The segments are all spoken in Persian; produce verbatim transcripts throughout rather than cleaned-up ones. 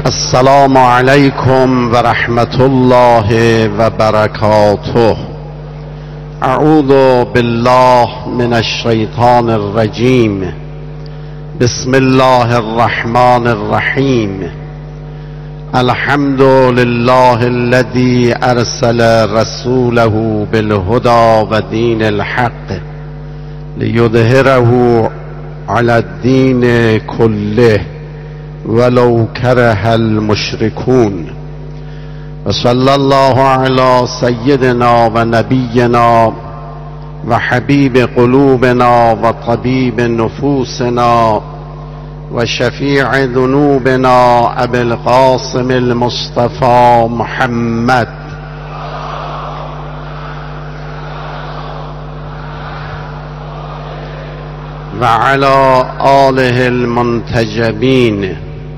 السلام علیکم و رحمت الله و برکاته. اعوذ بالله من الشیطان الرجیم. بسم الله الرحمن الرحیم. الحمد لله الذي ارسل رسوله بالهدى و دین الحق لیظهره على الدین كله ولو كره المشركون. وصلى الله على سيدنا ونبينا وحبيب قلوبنا وطبيب نفوسنا وشفيع ذنوبنا أبي القاسم المصطفى محمد وعلى آله المنتجبين،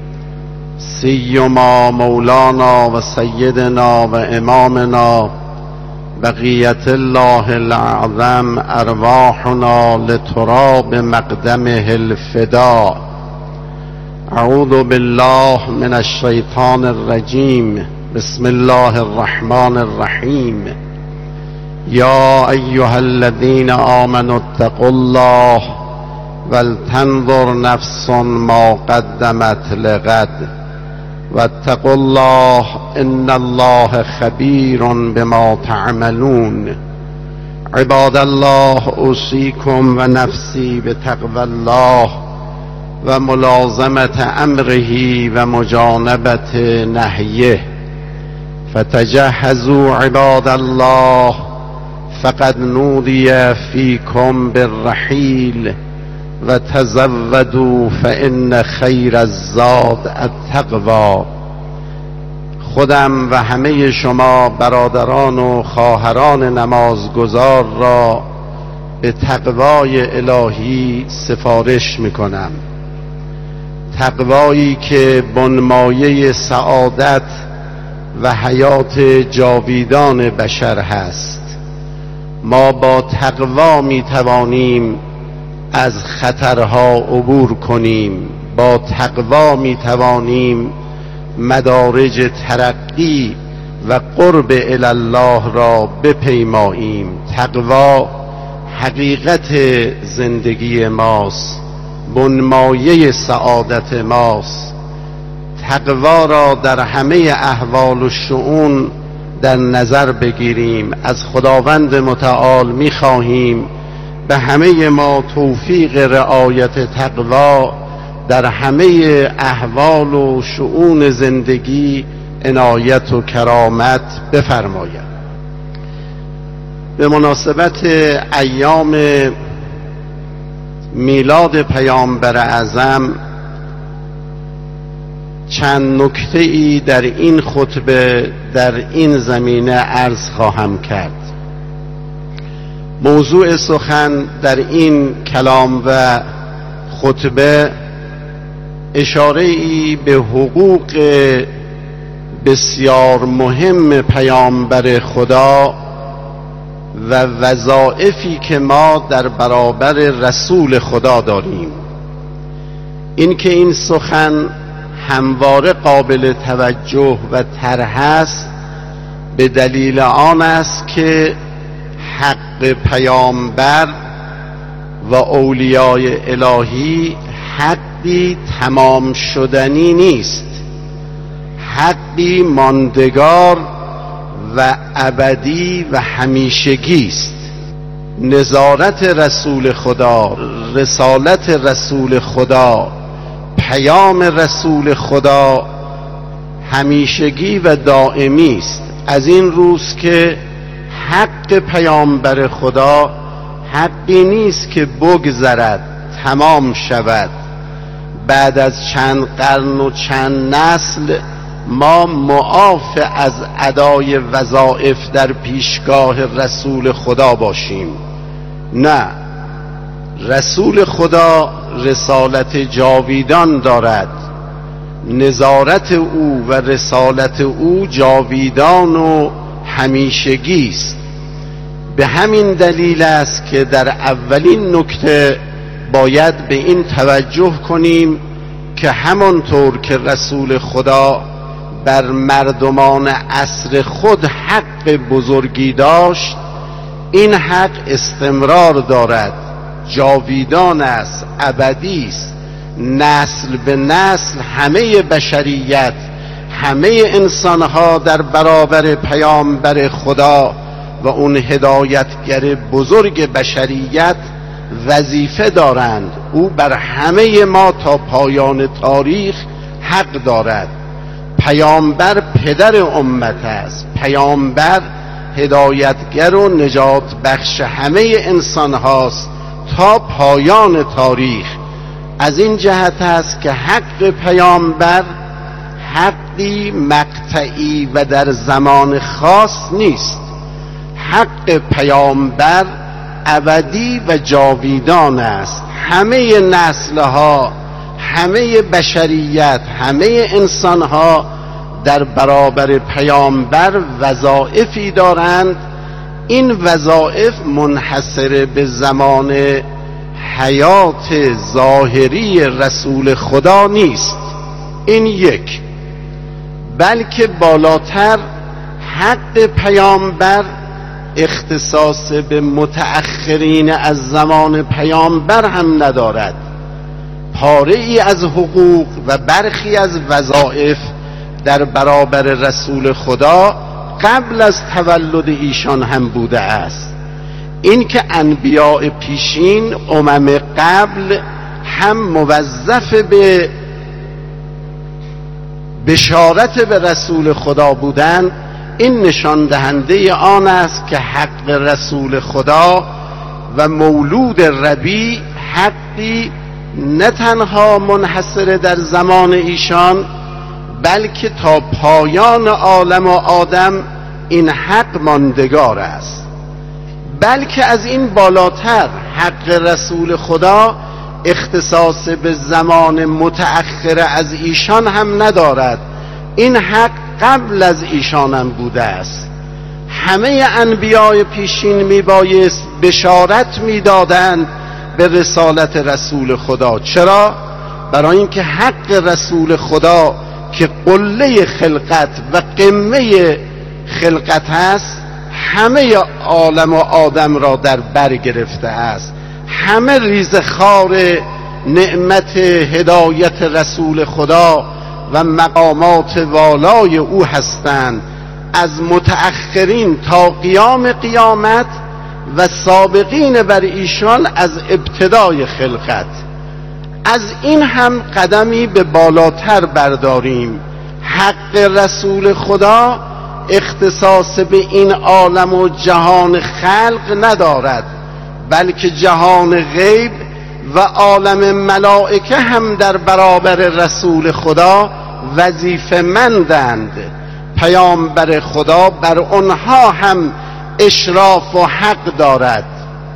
سيما مولانا وسيدنا وإمامنا بقية الله الأعظم أرواحنا لتراب مقدمه الفداء. أعوذ بالله من الشيطان الرجيم. بسم الله الرحمن الرحيم. يا أيها الذين آمنوا اتقوا الله ولتنظر نفس ما قدمت لغد واتقوا الله إن الله خبير بما تعملون. عباد الله، أوصيكم ونفسي بتقوى الله وملازمة أمره ومجانبة نهيه. فتجهزوا عباد الله، فقد نودي فيكم بالرحيل، وتزودوا فإن خیر الزاد التقوی. خودم و همه شما برادران و خواهران نمازگزار را به تقوای الهی سفارش میکنم. تقوایی که بنمایه سعادت و حیات جاویدان بشر هست. ما با تقوا میتوانیم از خطرها عبور کنیم. با تقوا می توانیم مدارج ترقی و قرب الی الله را بپیماییم. تقوا حقیقت زندگی ماست، بنمایه سعادت ماست. تقوا را در همه احوال و شؤون در نظر بگیریم. از خداوند متعال می خواهیم به همه ما توفیق رعایت تقوا در همه احوال و شؤون زندگی عنایت و کرامت بفرماید. به مناسبت ایام میلاد پیامبر اعظم چند نکته ای در این خطبه در این زمینه عرض خواهم کرد. موضوع سخن در این کلام و خطبه اشاره ای به حقوق بسیار مهم پیامبر خدا و وظایفی که ما در برابر رسول خدا داریم. این که این سخن همواره قابل توجه و طرح است به دلیل آن است که حق پیامبر و اولیای الهی حقی تمام شدنی نیست، حقی ماندگار و ابدی و همیشگی است. نظارت رسول خدا، رسالت رسول خدا، پیام رسول خدا همیشگی و دائمی است. از این روز که حق پیامبر خدا حقی نیست که بگذرد، تمام شود. بعد از چند قرن و چند نسل ما معاف از ادای وظایف در پیشگاه رسول خدا باشیم. نه، رسول خدا رسالت جاویدان دارد. نظارت او و رسالت او جاویدان و همیشگی است. به همین دلیل است که در اولین نکته باید به این توجه کنیم که همانطور که رسول خدا بر مردمان عصر خود حق بزرگی داشت، این حق استمرار دارد، جاویدان است، ابدی است. نسل به نسل همه بشریت، همه انسانها در برابر پیامبر خدا و اون هدایتگر بزرگ بشریت وظیفه دارند. او بر همه ما تا پایان تاریخ حق دارد. پیامبر پدر امت است، پیامبر هدایتگر و نجات بخش همه انسان هاست تا پایان تاریخ. از این جهت است که حق پیامبر حقی مقطعی و در زمان خاص نیست. حق پیامبر ابدی و جاویدان است. همه نسلها، همه بشریت، همه انسانها در برابر پیامبر وظایفی دارند. این وظایف منحصر به زمان حیات ظاهری رسول خدا نیست. این یک، بلکه بالاتر حق پیامبر اختصاص به متأخرین از زمان پیامبر هم ندارد. پاره ای از حقوق و برخی از وظایف در برابر رسول خدا قبل از تولد ایشان هم بوده است. این که انبیاء پیشین، امم قبل هم موظف به بشارت به رسول خدا بودند، این نشان دهنده آن است که حق رسول خدا و مولود ربی حقی نه تنها منحصر در زمان ایشان، بلکه تا پایان عالم و آدم این حق ماندگار است. بلکه از این بالاتر حق رسول خدا اختصاص به زمان متأخر از ایشان هم ندارد. این حق قبل از ایشان هم بوده است. همه انبیاء پیشین میبایست بشارت میدادند به رسالت رسول خدا. چرا؟ برای اینکه حق رسول خدا که قله خلقت و قمه خلقت است، همه عالم و آدم را در بر گرفته است. همه ریزخوار نعمت هدایت رسول خدا و مقامات والای او هستند، از متأخرین تا قیام قیامت و سابقین بر ایشان از ابتدای خلقت. از این هم قدمی به بالاتر برداریم. حق رسول خدا اختصاص به این عالم و جهان خلق ندارد، بلکه جهان غیب و عالم ملائکه هم در برابر رسول خدا وظیفه مندند. پیامبر خدا بر آنها هم اشراف و حق دارد.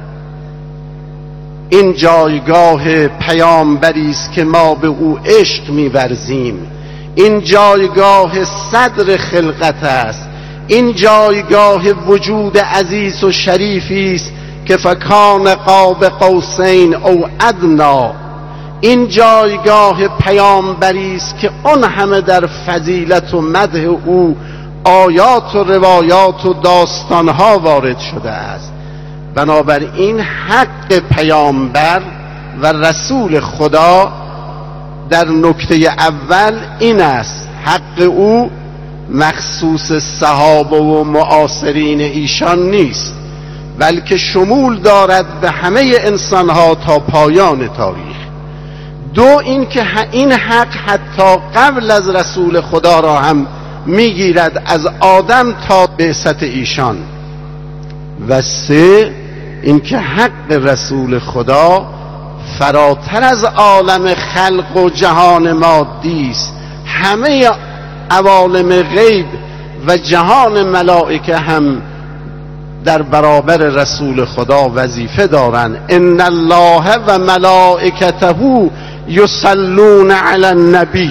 این جایگاه پیامبری است که ما به او عشق می‌ورزیم. این جایگاه صدر خلقت است. این جایگاه وجود عزیز و شریفی است که فکان قاب قوسین او ادنا. این جایگاه پیامبری است که اون همه در فضیلت و مدح او آیات و روایات و داستانها وارد شده است. بنابراین حق پیامبر و رسول خدا در نکته اول این است: حق او مخصوص صحابه و معاصرین ایشان نیست، بلکه شمول دارد به همه انسانها تا پایان تاریخ. دو، این که این حق حتی قبل از رسول خدا را هم میگیرد، از آدم تا بعثت ایشان. و سه، این که حق رسول خدا فراتر از عالم خلق و جهان مادی است. همه عوالم غیب و جهان ملائکه هم در برابر رسول خدا وظیفه دارند. ان الله و ملائکته یصلون علی النبی.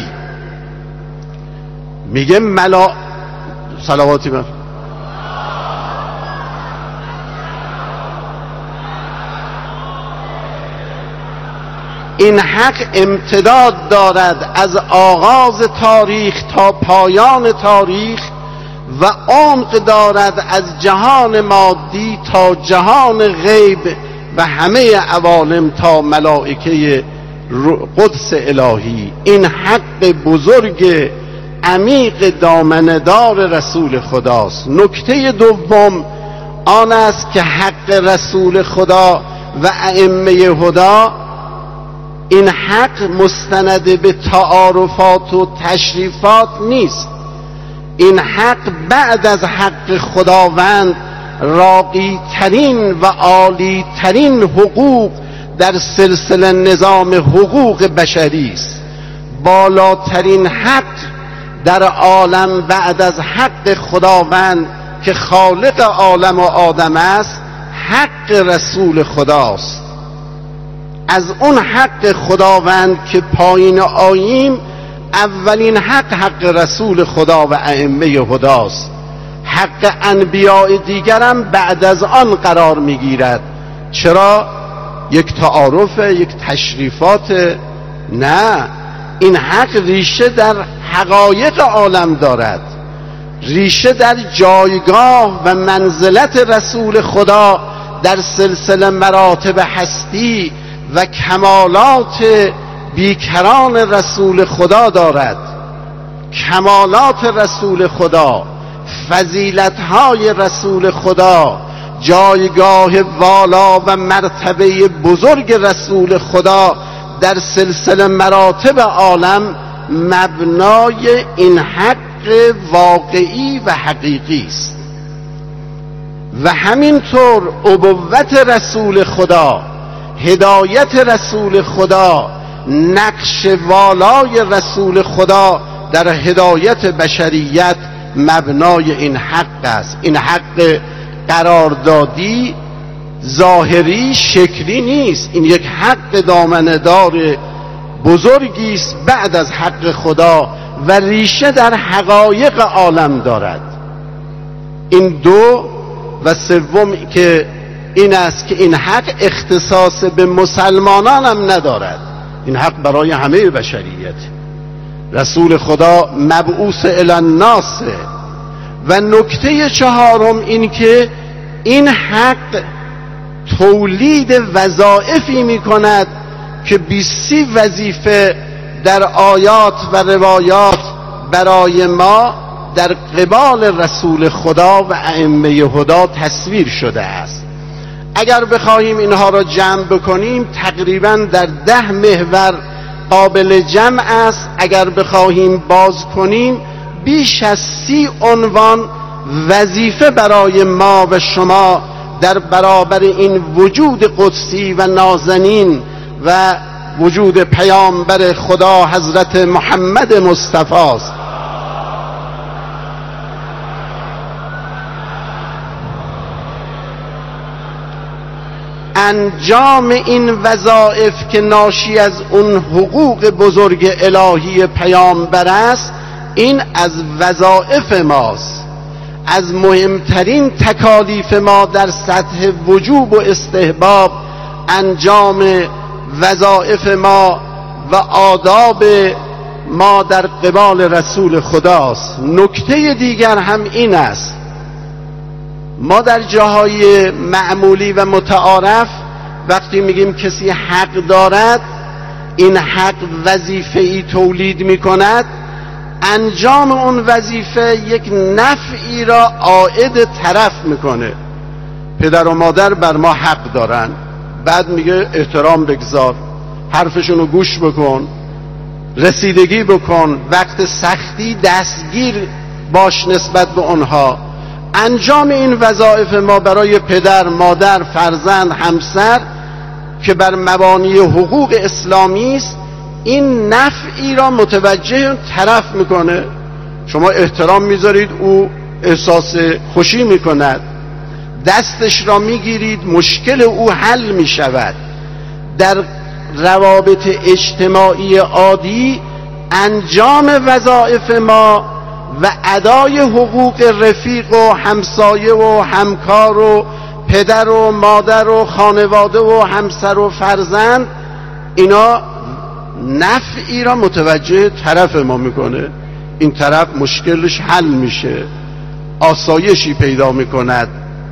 میگه ملا صلواتی بر این حق امتداد دارد از آغاز تاریخ تا پایان تاریخ و عمق دارد از جهان مادی تا جهان غیب و همه عوالم تا ملائکه قدس الهی. این حق بزرگ عمیق دامنه‌دار رسول خداست. نکته دوم آن است که حق رسول خدا و ائمه هدا، این حق مستند به تعارفات و تشریفات نیست. این حق بعد از حق خداوند راقی ترین و عالی ترین حقوق در سلسله نظام حقوق بشری است. بالاترین حق در عالم بعد از حق خداوند که خالق عالم و آدم است حق رسول خداست. از اون حق خداوند که پایین آییم، اولین حق حق رسول خدا و ائمه هداست. حق انبیاء دیگرم بعد از آن قرار میگیرد. چرا؟ یک تعارف، یک تشریفات؟ نه، این حق ریشه در حقایق عالم دارد، ریشه در جایگاه و منزلت رسول خدا در سلسله مراتب هستی و کمالات بیکران رسول خدا دارد. کمالات رسول خدا، فضیلت‌های رسول خدا، جایگاه والا و مرتبه بزرگ رسول خدا در سلسله مراتب عالم مبنای این حق واقعی و حقیقی است. و همینطور ابوت رسول خدا، هدایت رسول خدا، نقش والای رسول خدا در هدایت بشریت مبنای این حق است. این حق قراردادی ظاهری شکلی نیست، این یک حق دامنه‌دار بزرگی است بعد از حق خدا و ریشه در حقایق عالم دارد. این دو و سوم که این است که این حق اختصاص به مسلمانان هم ندارد، این حق برای همه بشریت. رسول خدا مبعوث الی الناس. و نکته چهارم این که این حق تولید وظایفی می کند که بیستی وظیفه در آیات و روایات برای ما در قبال رسول خدا و ائمه هدا تصویر شده است. اگر بخواهیم اینها را جمع بکنیم تقریبا در ده محور قابل جمع است. اگر بخواهیم باز کنیم بیش از سی عنوان وظیفه برای ما و شما در برابر این وجود قدسی و نازنین و وجود پیامبر خدا حضرت محمد مصطفی است. انجام این وظایف که ناشی از اون حقوق بزرگ الهی پیامبر است، این از وظایف ماست، از مهمترین تکالیف ما در سطح وجوب و استحباب انجام وظایف ما و آداب ما در قبال رسول خداست. نکته دیگر هم این است، ما در جاهای معمولی و متعارف وقتی میگیم کسی حق دارد، این حق وظیفه‌ای تولید میکند، انجام اون وظیفه یک نفعی را عائد طرف میکنه. پدر و مادر بر ما حق دارن، بعد میگه احترام بگذار، حرفشونو گوش بکن، رسیدگی بکن، وقت سختی دستگیر باش نسبت به اونها. انجام این وظایف ما برای پدر، مادر، فرزند، همسر که بر مبانی حقوق اسلامی است، این نفعی را متوجه طرف میکنه. شما احترام میذارید، او احساس خوشی میکند، دستش را میگیرید، مشکل او حل میشود. در روابط اجتماعی عادی انجام وظایف ما و ادای حقوق رفیق و همسایه و همکار و پدر و مادر و خانواده و همسر و فرزند، اینا نفعی را متوجه طرف ما میکنه، این طرف مشکلش حل میشه، آسایشی پیدا میکند.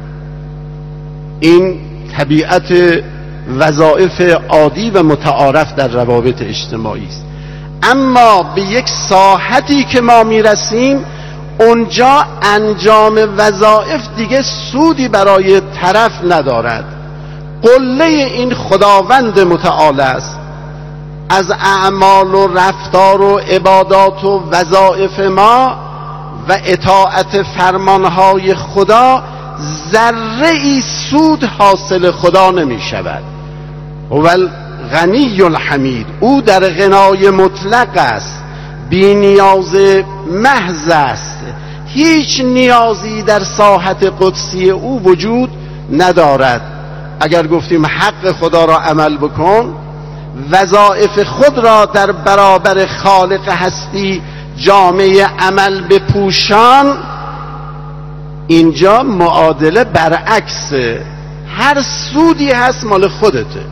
این طبیعت وظایف عادی و متعارف در روابط اجتماعی است. اما به یک ساحتی که ما میرسیم، اونجا انجام وظایف دیگه سودی برای طرف ندارد. قله این خداوند متعال است. از اعمال و رفتار و عبادات و وظایف ما و اطاعت فرمانهای خدا ذره ای سود حاصل خدا نمی شود. هو الغنی الحمید، او در غنای مطلق است، بی نیاز محض است، هیچ نیازی در ساحت قدسی او وجود ندارد. اگر گفتیم حق خدا را عمل بکن، وظایف خود را در برابر خالق هستی جامعه عمل بپوشان، اینجا معادله برعکسه. هر سودی هست مال خودته.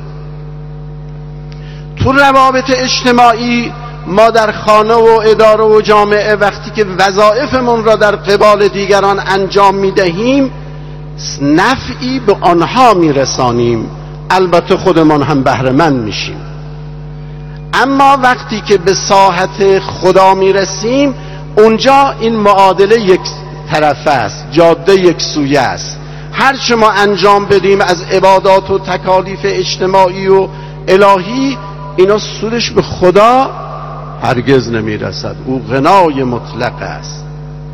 تو روابط اجتماعی ما در خانه و اداره و جامعه وقتی که وظایفمون را در قبال دیگران انجام میدهیم، نفعی به آنها میرسانیم، البته خودمان هم بهره مند میشیم. اما وقتی که به ساحت خدا میرسیم، اونجا این معادله یک طرفه است، جاده یک سویه است. هر چه ما انجام بدیم از عبادات و تکالیف اجتماعی و الهی، اینا سودش به خدا هرگز نمیرسد. او غنای مطلق است.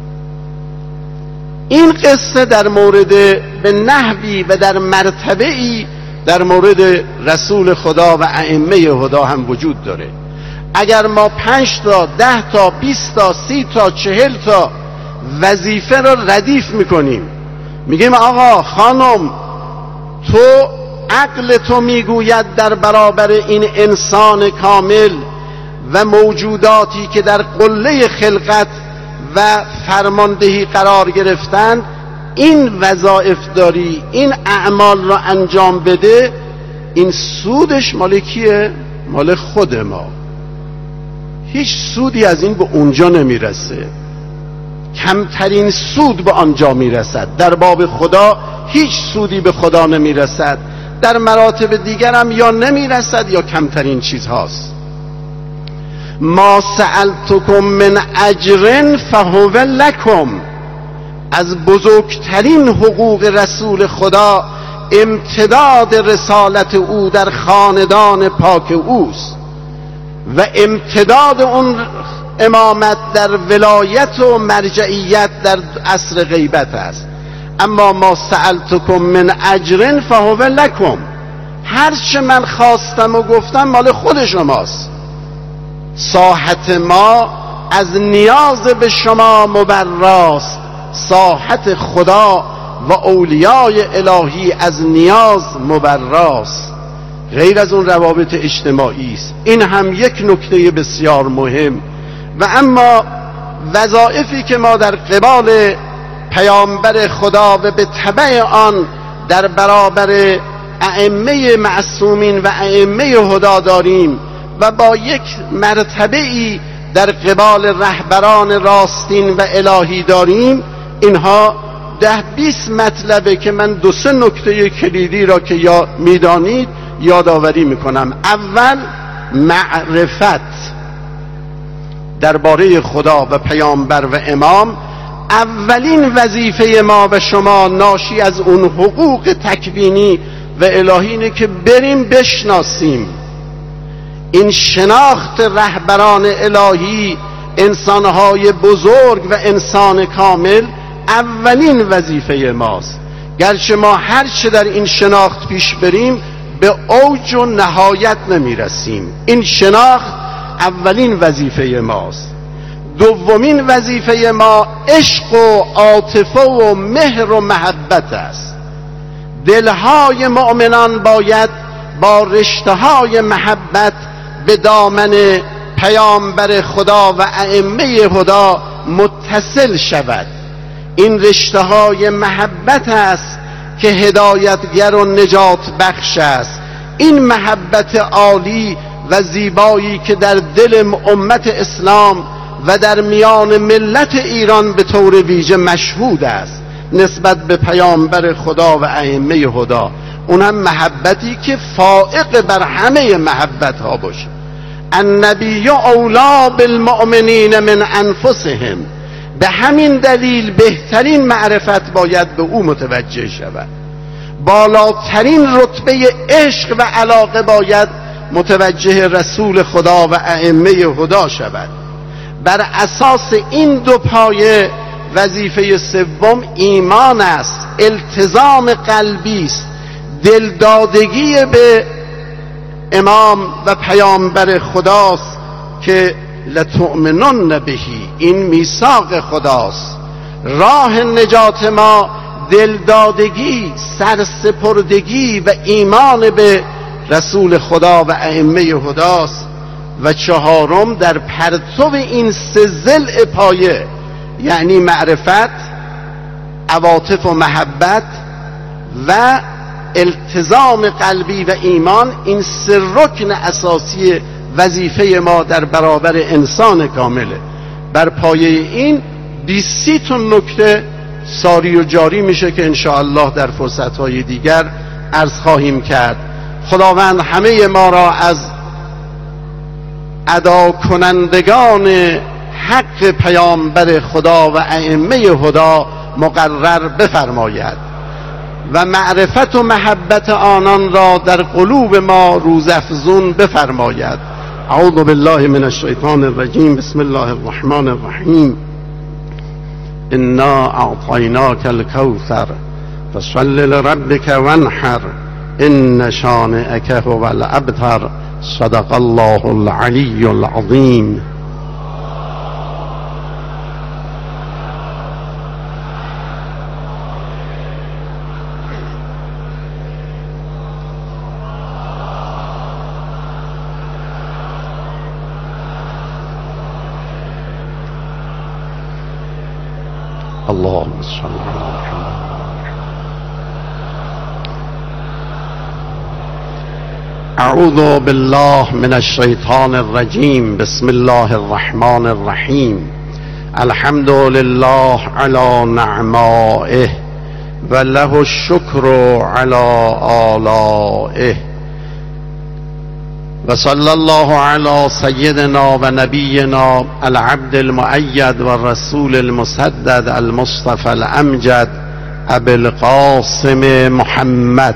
این قصه در مورد به نحوی و در مرتبه‌ای در مورد رسول خدا و ائمه هدا هم وجود داره. اگر ما پنج تا ده تا بیست تا سی تا چهل تا وظیفه را ردیف میکنیم، میگیم آقا خانم تو عقل تو میگوید در برابر این انسان کامل و موجوداتی که در قله خلقت و فرماندهی قرار گرفتند این وظایف داری، این اعمال را انجام بده، این سودش مال کیه؟ مال خود ما. هیچ سودی از این به اونجا نمیرسه، کمترین سود به آنجا میرسد. در باب خدا هیچ سودی به خدا نمیرسد، در مراتب دیگر هم یا نمیرسد یا کمترین چیز هاست. ما سألتکم من اجر فهو لکم، از بزرگترین حقوق رسول خدا امتداد رسالت او در خاندان پاک اوست و امتداد اون امامت در ولایت و مرجعیت در عصر غیبت است. اما ما سألتکم من اجر فهو لکم، هر چه من خواستم و گفتم مال خود شماست. ساحت ما از نیاز به شما مبراست، ساحت خدا و اولیای الهی از نیاز مبراست، غیر از اون روابط اجتماعی است. این هم یک نکته بسیار مهم. و اما وظایفی که ما در قبال پیامبر خدا و به تبع آن در برابر ائمه معصومین و ائمه هدا داریم و با یک مرتبه‌ای در قبال رهبران راستین و الهی داریم، اینها ده بیست مطلبه که من دو سه نکته کلیدی را که یا میدانید یادآوری میکنم. اول، معرفت درباره خدا و پیامبر و امام. اولین وظیفه ما و شما ناشی از اون حقوق تکوینی و الهی اینه که بریم بشناسیم. این شناخت رهبران الهی، انسانهای بزرگ و انسان کامل، اولین وظیفه ماست. گرچه ما هر چه در این شناخت پیش بریم به اوج و نهایت نمی رسیم. این شناخت اولین وظیفه ماست. دومین وظیفه ما عشق و عاطفه و مهر و محبت است. دلهای مؤمنان باید با رشته‌های محبت به دامن پیامبر خدا و ائمه هدا متصل شود. این رشته‌های محبت است که هدایتگر و نجات بخش است. این محبت عالی و زیبایی که در دل امت اسلام و در میان ملت ایران به طور ویژه مشهود است نسبت به پیامبر خدا و ائمه هدی، اونم محبتی که فائق بر همه محبت ها باشه. النبی اولی بالمؤمنین من انفسهم، به همین دلیل بهترین معرفت باید به او متوجه شود، بالاترین رتبه عشق و علاقه باید متوجه رسول خدا و ائمه هدی شود. بر اساس این دو پایه وظیفه سوم ایمان است، التزام قلبی است، دلدادگی به امام و پیامبر خداست که لتؤمنن بهی، این میثاق خداست. راه نجات ما دلدادگی، سرسپردگی و ایمان به رسول خدا و ائمه هداست. و چهارم در پرتو این سه ضلع پایه یعنی معرفت، عواطف و محبت و التزام قلبی و ایمان، این سه رکن اساسی وظیفه ما در برابر انسان کامله. بر پایه این بیست تا نکته ساری و جاری میشه که انشاءالله در فرصتهای دیگر عرض خواهیم کرد. خداوند همه ما را از ادا کنندگان حق پیامبر خدا و ائمه هدی مقرر بفرماید و معرفت و محبت آنان را در قلوب ما روزافزون بفرماید. اعوذ بالله من الشیطان الرجیم. بسم الله الرحمن الرحیم. انا اعطیناک الکوثر فصل لربک وانحر ان شانئک هو الابتر. صدق الله العلی العظیم. اللهم صل علی محمد. اعوذ بالله من الشیطان الرجیم. بسم الله الرحمن الرحیم. الحمد لله علی نعمائه و له الشکر علی آلائه و صلی الله علی سیدنا و نبینا العبد المؤید و الرسول المسدد المصطفى الامجد ابی القاسم محمد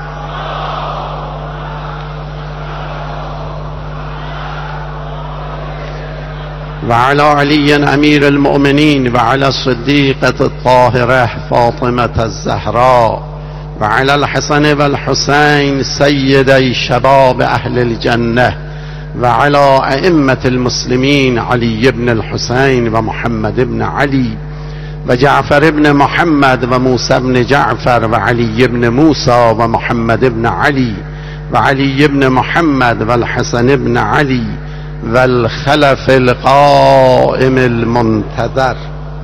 و علی علی امیر المؤمنین و علی الصدیقة الطاهرة فاطمة الزهراء و علی الحسن و الحسین سیدی شباب اهل الجنه و علی ائمة المسلمین علی بن الحسین و محمد بن علی و جعفر بن محمد و موسی بن جعفر و علی بن موسی و محمد بن علی و علی بن محمد و الحسن بن علی و الخلف القائم المنتظر.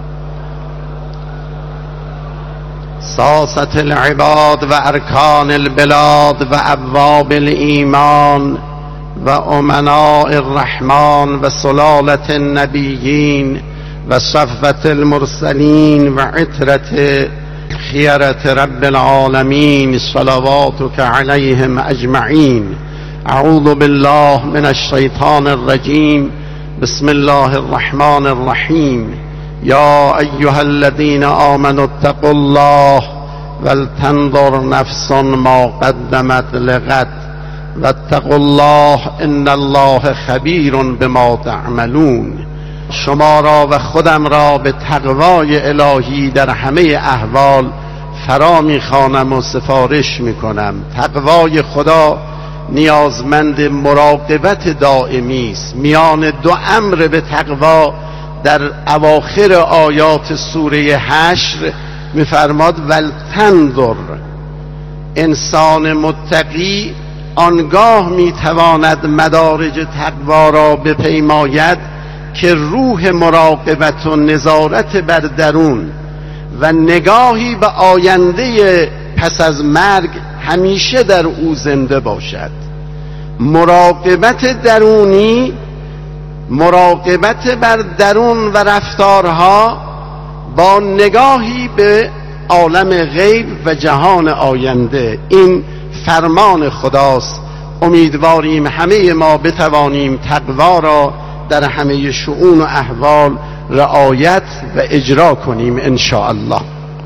ساسة العباد و ارکان البلاد و ابواب الایمان و امناء الرحمن و سلالة النبیین و صفوة المرسلین و عترة خیرة رب العالمین صلواتک علیهم اجمعین. اعوذ بالله من الشیطان الرجیم. بسم الله الرحمن الرحیم. یا ایها الذین آمنوا اتقوا الله ولتنظر نفس ما قدمت لغد واتقوا الله ان الله خبیر بما تعملون. شما را و خودم را به تقوای الهی در همه احوال فرا میخوانم و سفارش میکنم. تقوای خدا نیازمند مراقبت دائمی است. میان دو امر به تقوا در اواخر آیات سوره حشر میفرماد ولتنظر. انسان متقی آنگاه میتواند مدارج تقوا را بپیماید که روح مراقبت و نظارت بر درون و نگاهی به آینده پس از مرگ همیشه در او زنده باشد. مراقبت درونی، مراقبت بر درون و رفتارها با نگاهی به عالم غیب و جهان آینده. این فرمان خداست. امیدواریم همه ما بتوانیم تقوا را در همه شؤون و احوال رعایت و اجرا کنیم ان شاء الله.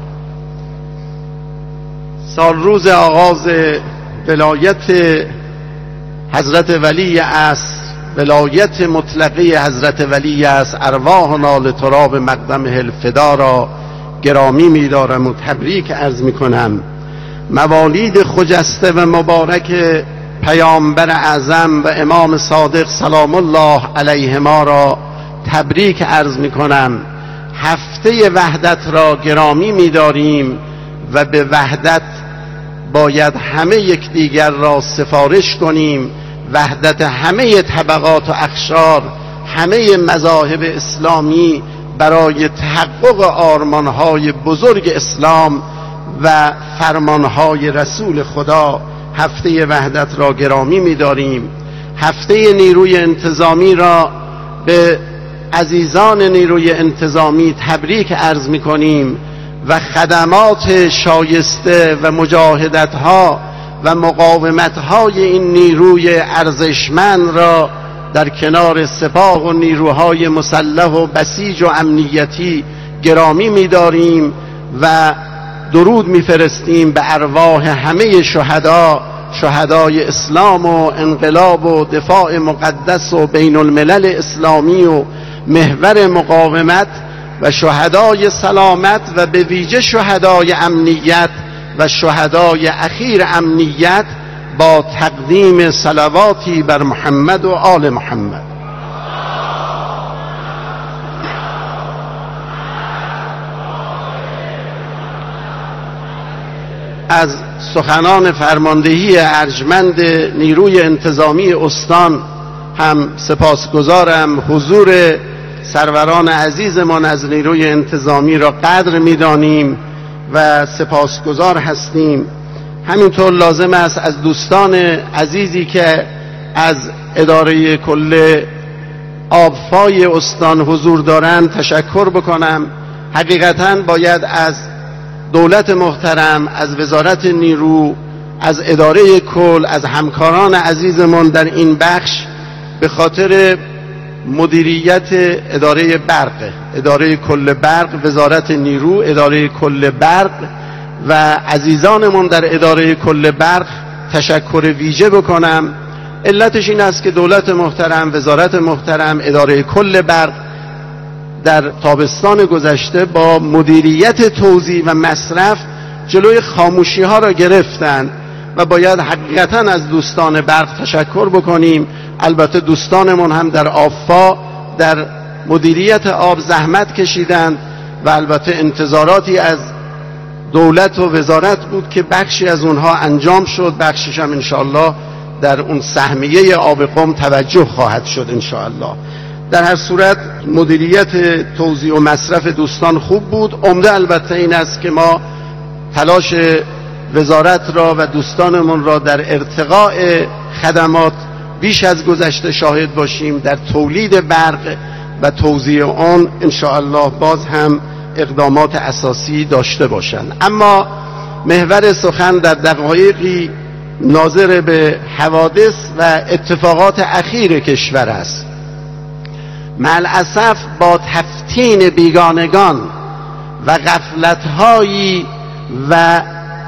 سال روز آغاز ولایت حضرت ولی است، ولایت مطلقه حضرت ولی است، ارواحنا لتراب مقدمه الفدا را گرامی می‌دارم و تبریک عرض می‌کنم. موالید خجسته و مبارک پیامبر اعظم و امام صادق سلام الله علیهما را تبریک عرض می‌کنم. هفته وحدت را گرامی می‌داریم و به وحدت باید همه یکدیگر را سفارش کنیم. وحدت همه طبقات و اقشار، همه مذاهب اسلامی برای تحقق آرمانهای بزرگ اسلام و فرمانهای رسول خدا هفته وحدت را گرامی می‌داریم. هفته نیروی انتظامی را به عزیزان نیروی انتظامی تبریک عرض می‌کنیم و خدمات شایسته و مجاهدت‌ها و مقاومت‌های این نیروی ارزشمند را در کنار سپاه و نیروهای مسلح و بسیج و امنیتی گرامی می‌داریم و درود می‌فرستیم به ارواح همه شهدا، شهدای اسلام و انقلاب و دفاع مقدس و بین الملل اسلامی و محور مقاومت و شهدای سلامت و به ویژه شهدای امنیت و شهدای اخیر امنیت با تقدیم صلواتی بر محمد و آل محمد. از سخنان فرماندهی ارجمند نیروی انتظامی استان هم سپاسگزارم. حضور سروران عزیزمان از نیروی انتظامی را قدر می‌دانیم و سپاسگزار هستیم. همینطور لازم است از دوستان عزیزی که از اداره کل آبفای استان حضور دارند تشکر بکنم. حقیقتاً باید از دولت محترم، از وزارت نیرو، از اداره کل، از همکاران عزیزمان در این بخش به خاطر مدیریت اداره برق، اداره کل برق، وزارت نیرو، اداره کل برق و عزیزانمون در اداره کل برق تشکر ویژه بکنم. علتش این است که دولت محترم، وزارت محترم، اداره کل برق در تابستان گذشته با مدیریت توزیع و مصرف جلوی خاموشی ها را گرفتند و باید حقیقتا از دوستان برق تشکر بکنیم. البته دوستانمون هم در آبفا در مدیریت آب زحمت کشیدند و البته انتظاراتی از دولت و وزارت بود که بخشی از اونها انجام شد، بخشیش هم انشاءالله در اون سهمیه آب قم توجه خواهد شد انشاءالله. در هر صورت مدیریت توزیع و مصرف دوستان خوب بود. عمده البته این است که ما تلاش وزارت را و دوستانمون را در ارتقاء خدمات بیش از گذشته شاهد باشیم. در تولید برق و توزیع آن انشاءالله باز هم اقدامات اساسی داشته باشند. اما محور سخن در دقایقی ناظر به حوادث و اتفاقات اخیر کشور است. ملعصف با تفتین بیگانگان و غفلت‌هایی و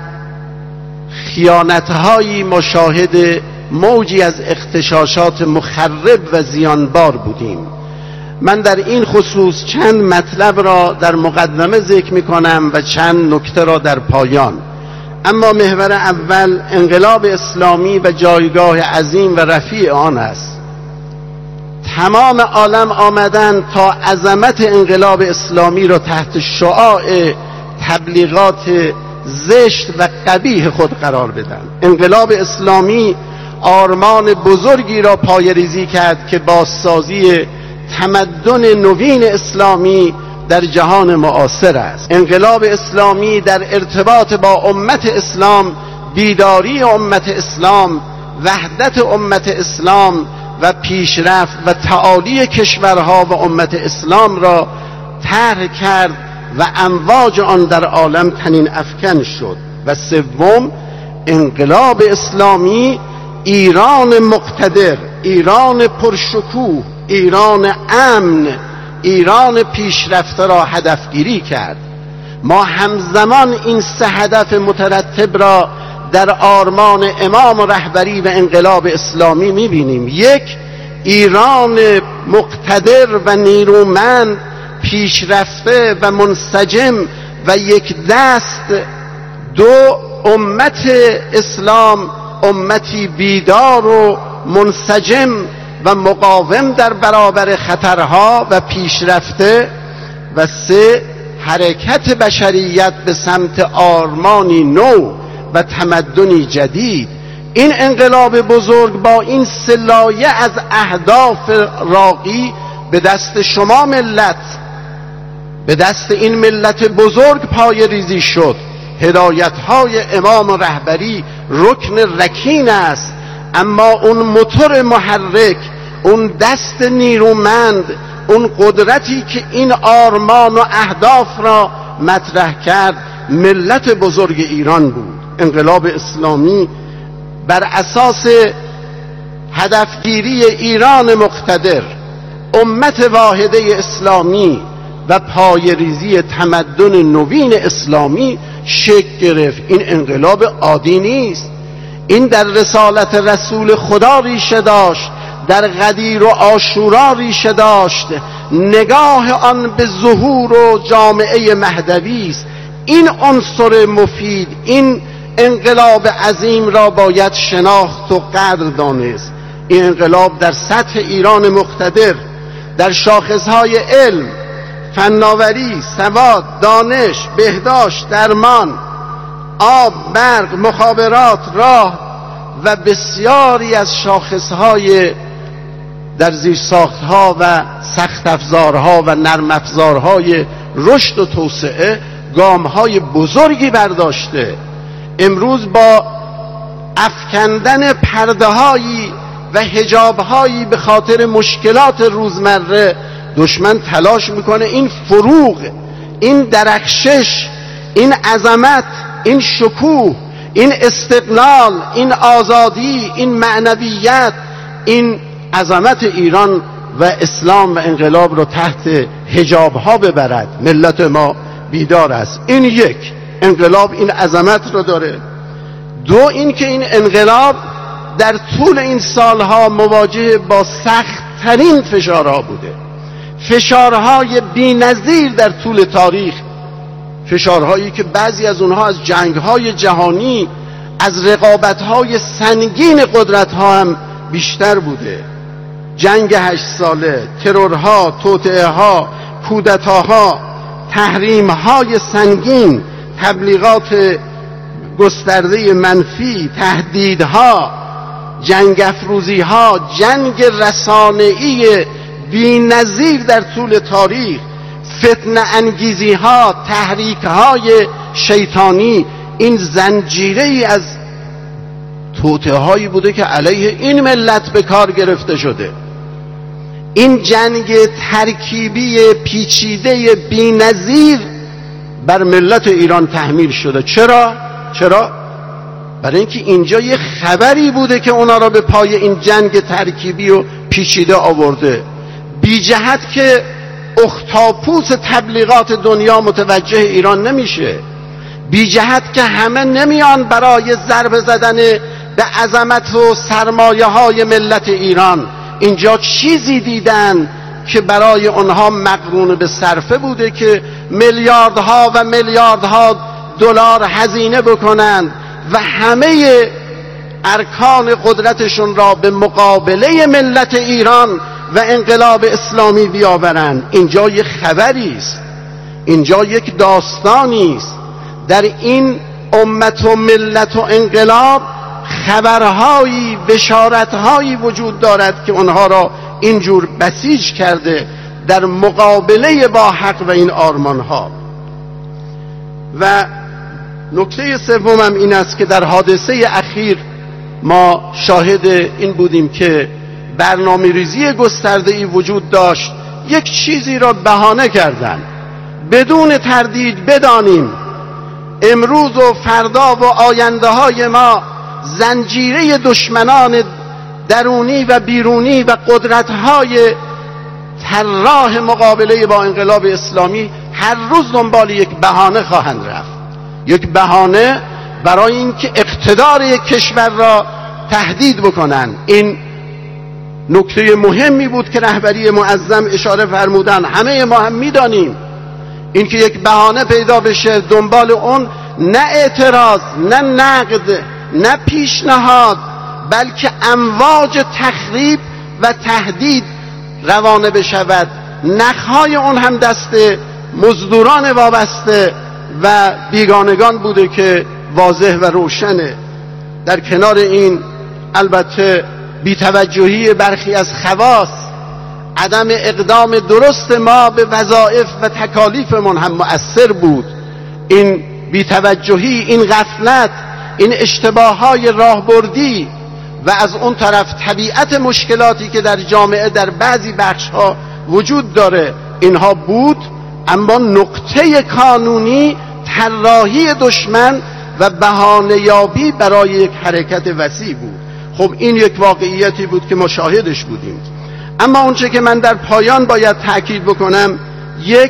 خیانت‌هایی مشاهد موجی از اغتشاشات مخرب و زیانبار بودیم. من در این خصوص چند مطلب را در مقدمه ذکر می‌کنم و چند نکته را در پایان. اما محور اول انقلاب اسلامی و جایگاه عظیم و رفیع آن است. تمام عالم آمدن تا عظمت انقلاب اسلامی را تحت شعاع تبلیغات زشت و قبیح خود قرار بدن. انقلاب اسلامی آرمان بزرگی را پایه‌ریزی کرد که بازسازی تمدن نوین اسلامی در جهان معاصر است. انقلاب اسلامی در ارتباط با امت اسلام، بیداری امت اسلام وحدت امت اسلام و پیشرفت و تعالی کشورها و امت اسلام را طرح کرد و امواج آن در عالم طنین افکن شد. و سوم، انقلاب اسلامی ایران مقتدر، ایران پرشکوه، ایران امن، ایران پیشرفته را هدفگیری کرد. ما همزمان این سه هدف مترتب را در آرمان امام رهبری و انقلاب اسلامی می‌بینیم. یک، ایران مقتدر و نیرومند، پیشرفته و منسجم و یک دست. دو، امت اسلام امتی بیدار و منسجم و مقاوم در برابر خطرها و پیشرفته. و سه، حرکت بشریت به سمت آرمانی نو و تمدنی جدید. این انقلاب بزرگ با این سه لایه از اهداف راقی به دست شما ملت، به دست این ملت بزرگ پای ریزی شد. هدایت‌های امام رهبری رکن رکین است، اما اون موتور محرک، اون دست نیرومند، اون قدرتی که این آرمان و اهداف را مطرح کرد ملت بزرگ ایران بود. انقلاب اسلامی بر اساس هدفگیری ایران مقتدر، امت واحده اسلامی و پایه‌ریزی تمدن نوین اسلامی شکل گرفت. این انقلاب عادی نیست، این در رسالت رسول خدا ریشه داشت، در غدیر و عاشورا ریشه داشت، نگاه آن به ظهور و جامعه مهدوی است. این عنصر مفید، این انقلاب عظیم را باید شناخت و قدر دانست. این انقلاب در سطح ایران مقتدر، در شاخصهای علم، فناوری، سواد، دانش، بهداشت، درمان، آب، برق، مخابرات، راه و بسیاری از شاخصهای در زیرساختها و سخت افزارها و نرم افزارهای رشد و توسعه گامهای بزرگی برداشته. امروز با افکندن پرده‌هایی و حجاب‌هایی به خاطر مشکلات روزمره دشمن تلاش میکنه این فروغ، این درخشش، این عظمت، این شکوه، این استقلال، این آزادی، این معنویت، این عظمت ایران و اسلام و انقلاب رو تحت حجاب‌ها ببرد. ملت ما بیدار است. این یک، انقلاب این عظمت رو داره. دو، این که این انقلاب در طول این سالها مواجه با سخت‌ترین فشارها بوده، فشارهای بی‌نظیر در طول تاریخ، فشارهایی که بعضی از اونها از جنگ‌های جهانی، از رقابت‌های سنگین قدرت‌ها هم بیشتر بوده. جنگ هشت ساله، ترورها، توطئه‌ها، کودتاها، تحریم‌های سنگین، تبلیغات گسترده منفی، تهدیدها، جنگ افروزی‌ها، جنگ رسانه‌ای بی‌نظیر در طول تاریخ، فتنه انگیزی‌ها، تحریک‌های شیطانی. این زنجیره‌ای از توطئه‌هایی بوده که علیه این ملت به کار گرفته شده. این جنگ ترکیبی پیچیده بی‌نظیر بر ملت ایران تحمیل شده. چرا؟ چرا؟ برای اینکه اینجا یه خبری بوده که اونا را به پای این جنگ ترکیبی و پیچیده آورده. بی جهت که اختاپوس تبلیغات دنیا متوجه ایران نمیشه، بی جهت که همه نمیان برای ضربه زدن به عظمت و سرمایه های ملت ایران. اینجا چیزی دیدن که برای اونها مقرون به صرفه بوده که میلیاردها و میلیاردها دلار هزینه بکنند و همه ارکان قدرتشون را به مقابله ملت ایران و انقلاب اسلامی بیاورند. اینجا یک خبری است، اینجا یک داستانی است. در این امت و ملت و انقلاب خبرهایی، بشارتهایی وجود دارد که آنها را اینجور بسیج کرده در مقابله با حق و این آرمانها. و نکته سومم این است که در حادثه اخیر ما شاهد این بودیم که برنامه ریزی گسترده‌ای وجود داشت، یک چیزی را بهانه کردن. بدون تردید بدانیم امروز و فردا و آینده های ما زنجیره دشمنان درونی و بیرونی و قدرت های طراح مقابله با انقلاب اسلامی هر روز دنبال یک بهانه خواهند رفت، یک بهانه برای اینکه اقتدار یک کشور را تهدید بکنن. این نکته مهمی بود که رهبری معظم اشاره فرمودن. همه ما هم میدانیم اینکه یک بهانه پیدا بشه دنبال اون نه اعتراض، نه نقد، نه پیشنهاد، بلکه امواج تخریب و تهدید روانه بشود. نخهای اون هم دست مزدوران وابسته و بیگانگان بوده که واضح و روشنه. در کنار این البته بی‌توجهی برخی از خواص، عدم اقدام درست ما به وظایف و تکالیفمون هم مؤثر بود. این بی‌توجهی، این غفلت، این اشتباههای راهبردی و از اون طرف طبیعت مشکلاتی که در جامعه در بعضی بخش‌ها وجود داره، اینها بود. اما نقطه کانونی طراحی دشمن و بهانه‌یابی برای یک حرکت وسیع بود. خب این یک واقعیتی بود که مشاهدش بودیم. اما اونچه که من در پایان باید تأکید بکنم، یک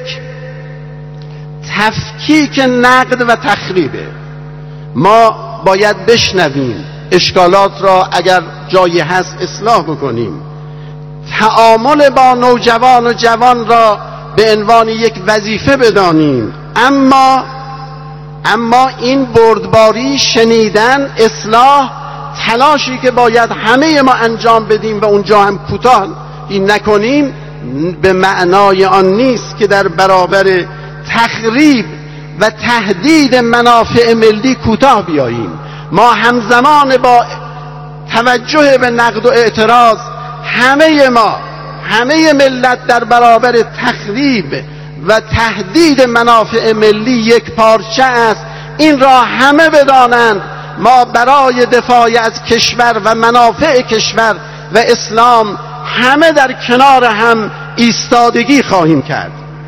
تفکیک نقد و تخریبه. ما باید بشنویم، اشکالات را اگر جایی هست اصلاح بکنیم، تعامل با نوجوان و جوان را به عنوان یک وظیفه بدانیم. اما اما این بردباری، شنیدن، اصلاح، تلاشی که باید همه ما انجام بدیم و اونجا هم کوتاه این نکنیم، به معنای آن نیست که در برابر تخریب و تهدید منافع ملی کوتاه بیاییم. ما همزمان با توجه به نقد و اعتراض، همه ما، همه ملت در برابر تخریب و تهدید منافع ملی یک پارچه است. این را همه بدانند. ما برای دفاع از کشور و منافع کشور و اسلام همه در کنار هم ایستادگی خواهیم کرد.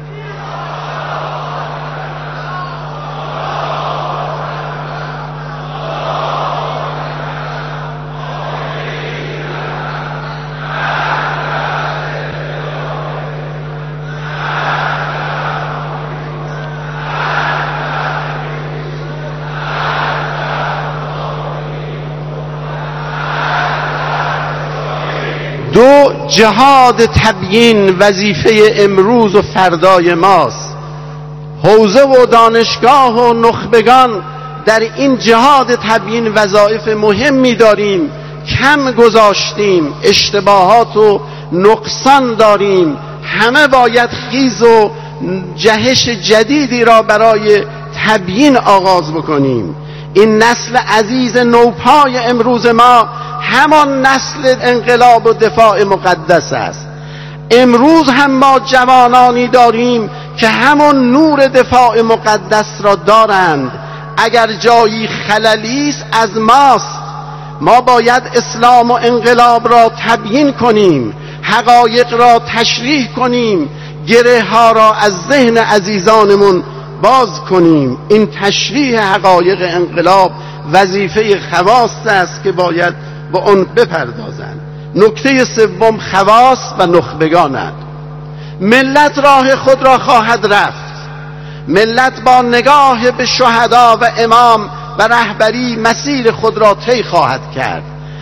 دو، جهاد تبیین وظیفه امروز و فردای ماست. حوزه و دانشگاه و نخبگان در این جهاد تبیین وظایف مهمی داریم، کم گذاشتیم، اشتباهات و نقصان داریم. همه باید خیز و جهش جدیدی را برای تبیین آغاز بکنیم. این نسل عزیز نوپای امروز ما همان نسل انقلاب و دفاع مقدس است. امروز هم ما جوانانی داریم که همون نور دفاع مقدس را دارند. اگر جایی خللی است از ماست. ما باید اسلام و انقلاب را تبیین کنیم، حقایق را تشریح کنیم، گره ها را از ذهن عزیزانمون باز کنیم. این تشریح حقایق انقلاب وظیفه خواص است که باید با اون بپردازند. نکته سوم، خواص و نخبگانند. ملت راه خود را خواهد رفت. ملت با نگاه به شهدا و امام و رهبری مسیر خود را طی خواهد کرد.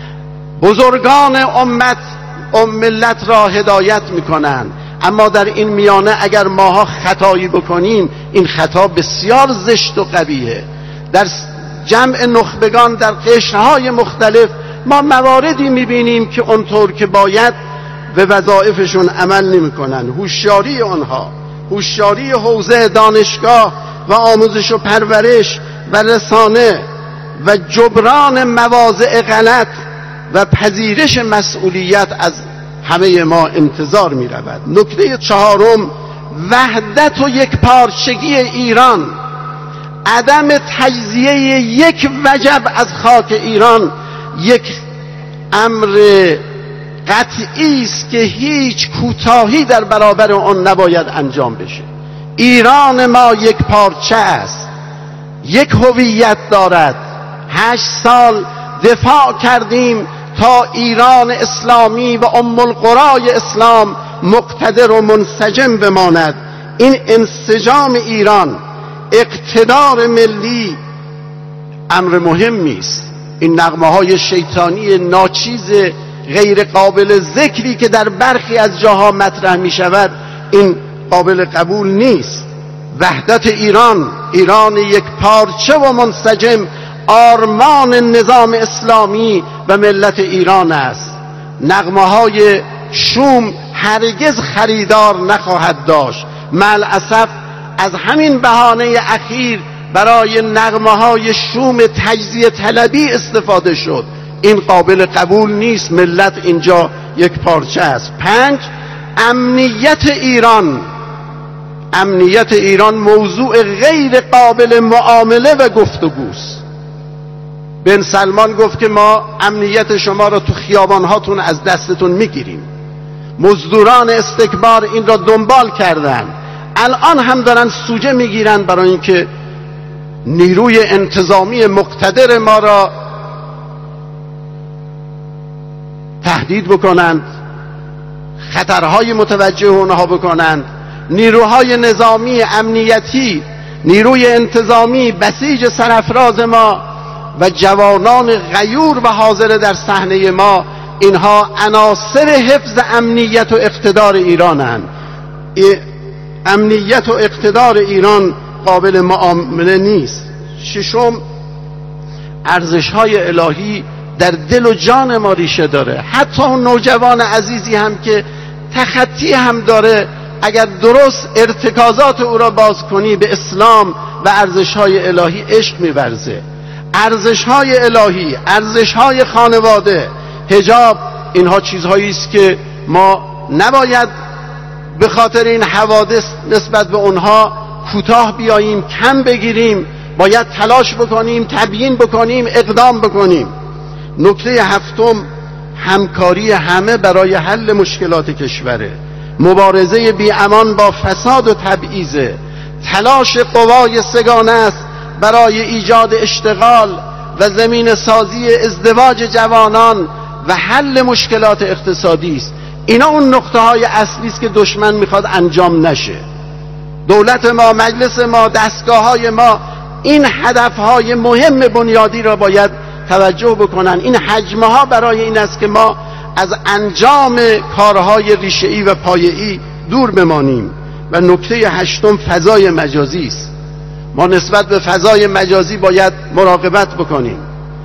بزرگان امت ام ملت را هدایت میکنند. اما در این میانه اگر ماها خطایی بکنیم، این خطا بسیار زشت و قبیحه. در جمع نخبگان در قشرهای مختلف ما مواردی میبینیم که اونطور که باید به وظایفشون عمل نمیکنن. هوشیاری آنها، هوشیاری حوزه دانشگاه و آموزش و پرورش و رسانه و جبران مواضع غلط و پذیرش مسئولیت از همه ما انتظار می رود. نکته چهارم، وحدت و یک پارچگی ایران، عدم تجزیه یک وجب از خاک ایران یک امر قطعی است که هیچ کوتاهی در برابر آن نباید انجام بشه. ایران ما یک پارچه است، یک هویت دارد. هشت سال دفاع کردیم تا ایران اسلامی و ام القرای اسلام مقتدر و منسجم بماند. این انسجام ایران، اقتدار ملی امر مهمی است. این نغمه های شیطانی ناچیز غیر قابل ذکری که در برخی از جاها مطرح می شود، این قابل قبول نیست. وحدت ایران، ایران یک پارچه و منسجم، آرمان نظام اسلامی و ملت ایران است. نغمه های شوم هرگز خریدار نخواهد داشت. ملعصف از همین بهانه اخیر برای نغمه های شوم تجزیه طلبی استفاده شد. این قابل قبول نیست. ملت اینجا یک پارچه است. پنج، امنیت ایران. امنیت ایران موضوع غیر قابل معامله و گفتگوست. بن سلمان گفت که ما امنیت شما را تو خیابانهاتون از دستتون میگیریم. مزدوران استکبار این را دنبال کردن، الان هم دارن سوجه میگیرن برای اینکه نیروی انتظامی مقتدر ما را تهدید بکنند، خطرهای متوجه اونها بکنند. نیروهای نظامی امنیتی، نیروی انتظامی بسیج سرافراز ما و جوانان غیور و حاضر در صحنه ما، اینها عناصر حفظ امنیت و اقتدار ایرانند. امنیت و اقتدار ایران قابل معامله نیست. ششم، ارزش‌های الهی در دل و جان ما ریشه داره. حتی اون نوجوان عزیزی هم که تخطی هم داره، اگر درست ارتکازات او را باز کنی به اسلام و ارزش‌های الهی عشق می‌ورزه. ارزش‌های الهی، ارزش‌های خانواده، حجاب، اینها چیزهایی است که ما نباید به خاطر این حوادث نسبت به اونها کوتاه بیاییم، کم بگیریم. باید تلاش بکنیم، تبیین بکنیم، اقدام بکنیم. نکته هفتم، همکاری همه برای حل مشکلات کشوره. مبارزه بی امان با فساد و تبعیض. تلاش قوای سگانه است برای ایجاد اشتغال و زمین سازی ازدواج جوانان و حل مشکلات اقتصادی است. اینا اون نقطه های اصلی است که دشمن میخواد انجام نشه. دولت ما، مجلس ما، دستگاه های ما این هدف های مهم بنیادی را باید توجه بکنن. این حجمه ها برای این است که ما از انجام کارهای ریشه‌ای و پایه‌ای دور بمانیم. و نکته هشتم، فضای مجازی است. ما نسبت به فضای مجازی باید مراقبت بکنیم.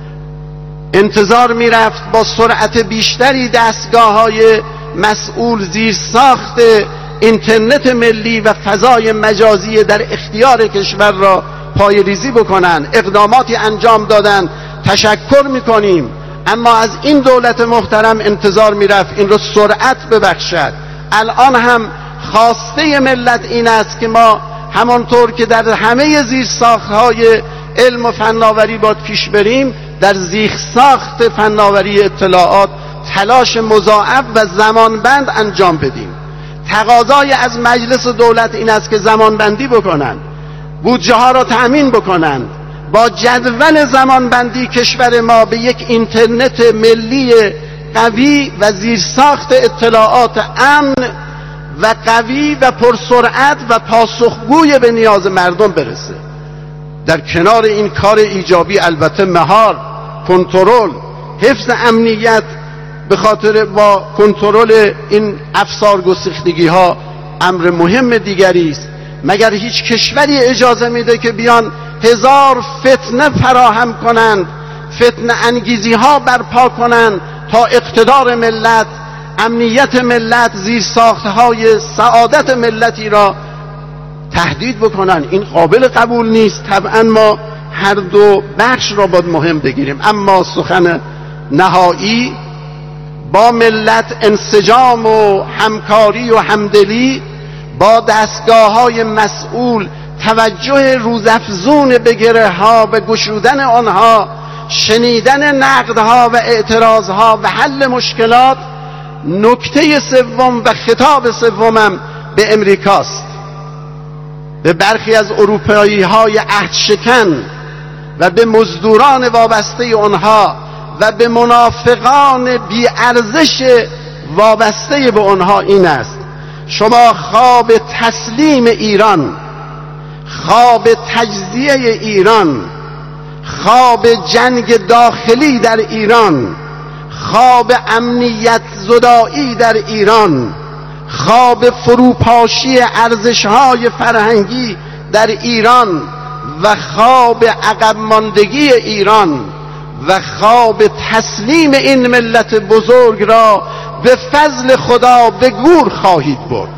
انتظار میرفت با سرعت بیشتری دستگاه های مسئول زیر ساخت اینترنت ملی و فضای مجازی در اختیار کشور را پایه‌ریزی بکنن. اقداماتی انجام دادن، تشکر میکنیم. اما از این دولت محترم انتظار میرفت این را سرعت ببخشد. الان هم خواسته ملت این است که ما همانطور که در همه زیرساخت‌های علم و فناوری باید پیش بریم، در زیرساخت فناوری اطلاعات تلاش مضاعف و زمانبند انجام بدیم. تقاضای از مجلس و دولت این است که زمانبندی بکنند، بودجه ها را تأمین بکنند، با جدول زمانبندی کشور ما به یک اینترنت ملی قوی و زیرساخت اطلاعات امن و قوی و پرسرعت و پاسخگوی به نیاز مردم برسه. در کنار این کار ایجابی البته مهار، کنترل، حفظ امنیت به خاطر با کنترل این افسار گسیختگی ها امر مهم دیگری است. مگر هیچ کشوری اجازه میده که بیان هزار فتنه فراهم کنند، فتنه انگیزی ها برپا کنند تا اقتدار ملت، امنیت ملت، زیرساختهای سعادت ملتی را تهدید بکنن؟ این قابل قبول نیست. طبعا ما هر دو بخش را باید مهم بگیریم. اما سخن نهایی، با ملت انسجام و همکاری و همدلی، با دستگاه های مسئول توجه روزافزون به گره ها و گشودن آنها، شنیدن نقدها و اعتراضها و حل مشکلات. نکته سوم و خطاب سومم به امریکاست، به برخی از اروپایی های عهد شکن و به مزدوران وابسته آنها و به منافقان بی ارزش وابسته به آنها این است: شما خواب تسلیم ایران، خواب تجزیه ایران، خواب جنگ داخلی در ایران، خواب امنیت زدایی در ایران، خواب فروپاشی ارزش‌های فرهنگی در ایران و خواب عقب ماندگی ایران و خواب تسلیم این ملت بزرگ را به فضل خدا به گور خواهید برد.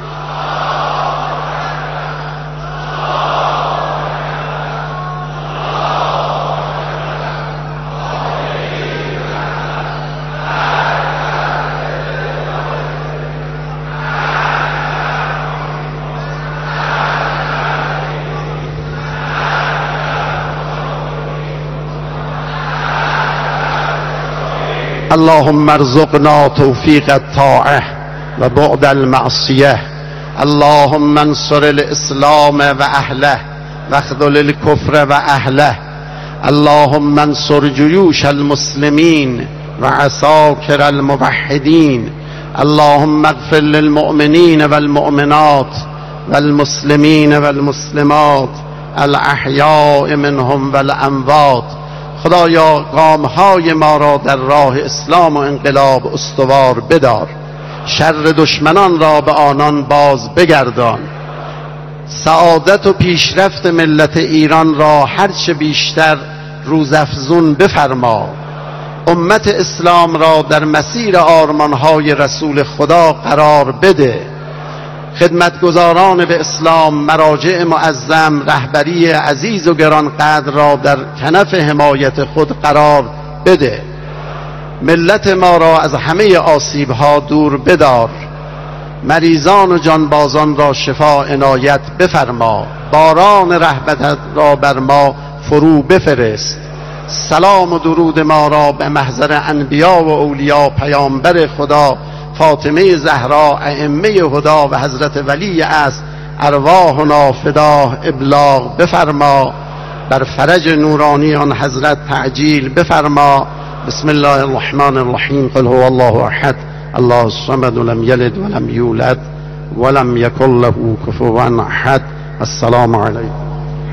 اللهم ارزقنا توفیق الطاعه و بعد المعصیه. اللهم انصر الاسلام و اهله واخذل الكفر و اهله. اللهم انصر جیوش المسلمین و عساکر الموحدین. اللهم اغفر للمؤمنین والمؤمنات والمسلمین والمسلمات الاحیاء منهم والاموات. خدایا گامهای ما را در راه اسلام و انقلاب استوار بدار، شر دشمنان را به آنان باز بگردان، سعادت و پیشرفت ملت ایران را هرچه بیشتر روزافزون بفرما، امت اسلام را در مسیر آرمانهای رسول خدا قرار بده، خدمتگزاران به اسلام، مراجع معظم، رهبری عزیز و گرانقدر را در کنف حمایت خود قرار بده، ملت ما را از همه آسیبها دور بدار، مریضان و جانبازان را شفا عنایت بفرما، باران رحمت را بر ما فرو بفرست. سلام و درود ما را به محضر انبیا و اولیا، پیامبر خدا، فاطمه زهرا، ائمه هدا و حضرت ولی است ارواحنا فداه ابلاغ بفرما. بر فرج نورانی آن حضرت تعجیل بفرما. بسم الله الرحمن الرحیم. قل هو الله احد الله الصمد لم یلد ولم یولد ولم یکن له کفوا احد. السلام علیکم.